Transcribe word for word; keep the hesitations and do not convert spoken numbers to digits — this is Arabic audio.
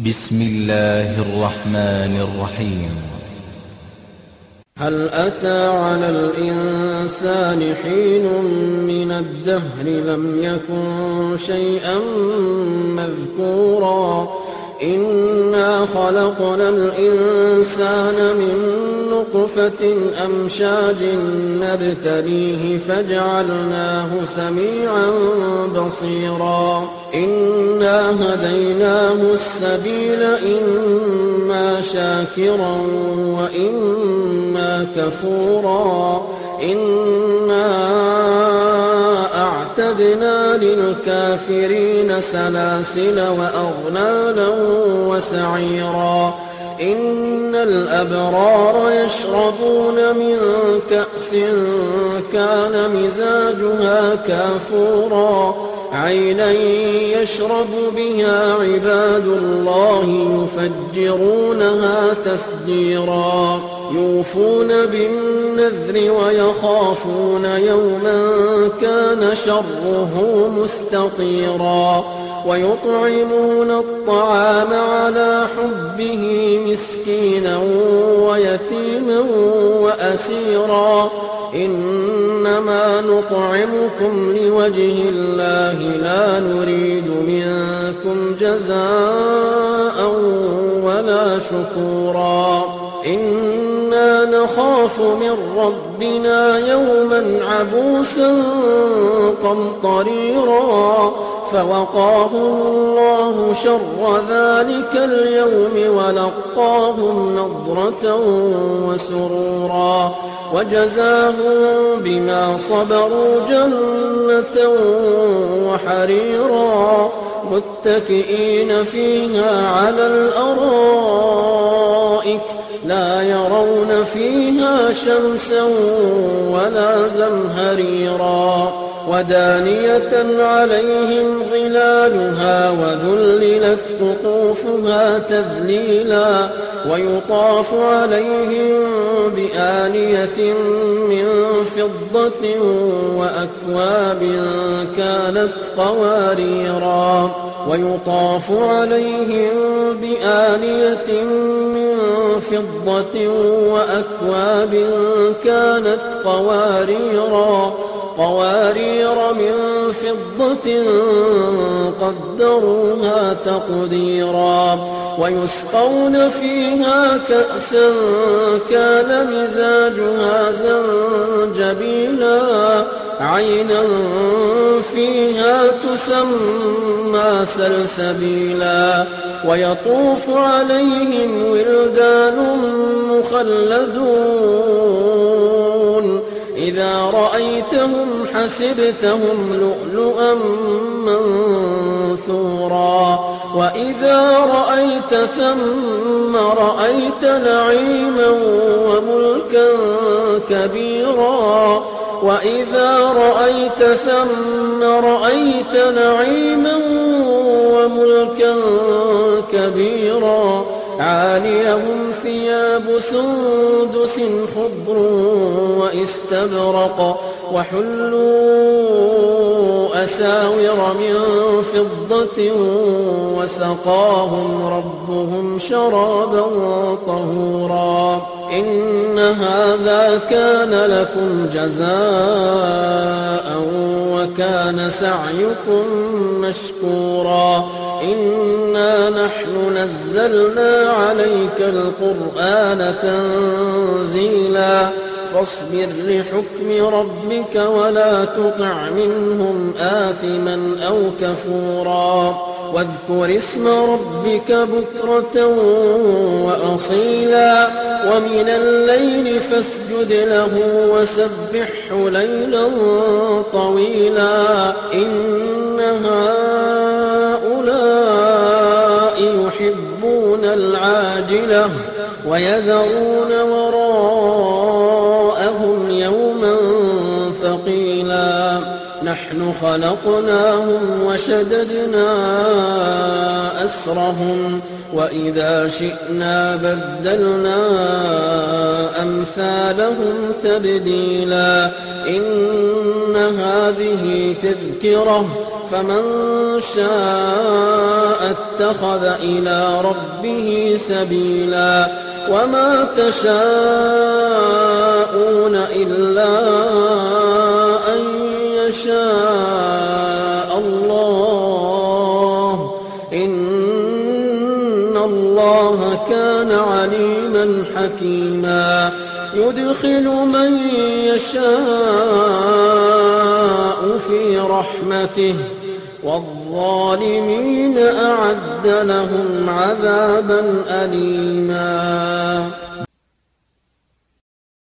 بسم الله الرحمن الرحيم. هل أتى على الإنسان حين من الدهر لم يكن شيئا مذكورا إنا خلقنا الإنسان من نطفة أمشاج نبتليه فجعلناه سميعا بصيرا إنا هديناه السبيل إما شاكرا وإما كفورا إنا أعتدنا للكافرين سلاسل وأغلالا وسعيرا إن الأبرار يشربون من كأس كان مزاجها كافورا عينا يشرب بها عباد الله يفجرونها تفجيرا يوفون بالنذر ويخافون يوما كان شره مستطيرا ويطعمون الطعام على حبه مسكينا ويتيما وأسيرا إنما نطعمكم لوجه الله لا نريد منكم جزاء ولا شكورا إنا نخاف من ربنا يوما عبوسا قمطريرا فوقاهم الله شر ذلك اليوم ولقاهم نضرة وسرورا وجزاهم بما صبروا جنة وحريرا متكئين فيها على الأرائك لا يرون فيها شمسا ولا زمهريرا ودانية عليهم ظلالها وذللت قطوفها تذليلا ويطاف عليهم بآنية من فضة وأكواب كانت قواريرا ويطاف عليهم بآنية من فضة وأكواب كانت قواريرا قوارير من فضة قدروها تقديرا ويسقون فيها كأسا كان مزاجها زنجبيلا عينا فيها تسمى سلسبيلا ويطوف عليهم ولدان مخلدون إذا رأيتهم حسبتهم لؤلؤا منثورا وإذا رأيت ثم رأيت نعيما وملكا كبيرا وإذا رأيت ثم رأيت نعيما وملكا كبيرا عاليهم ثياب سندس خضر واستبرق وحلوا أساور من فضة وسقاهم ربهم شرابا طهورا إن هذا كان لكم جزاء وكان سعيكم مشكورا إنا نحن نزلنا عليك القرآن تنزيلا فاصبر لحكم ربك ولا تطع منهم آثما أو كفورا واذكر اسم ربك بكرة وأصيلا ومن الليل فاسجد له وسبحه ليلا طويلا إن هؤلاء يحبون العاجلة ويذرون وراءهم يوما ثقيلا نحن خلقناهم وشددنا أسرهم وإذا شئنا بدلنا أمثالهم تبديلا إن هذه تذكرة فمن شاء اتخذ إلى ربه سبيلا وما تشاءون إلا أن يشاء الله إن الله كان عليما حكيما يدخل من يشاء في رحمته والظالمين أعد لهم عذابا أليما.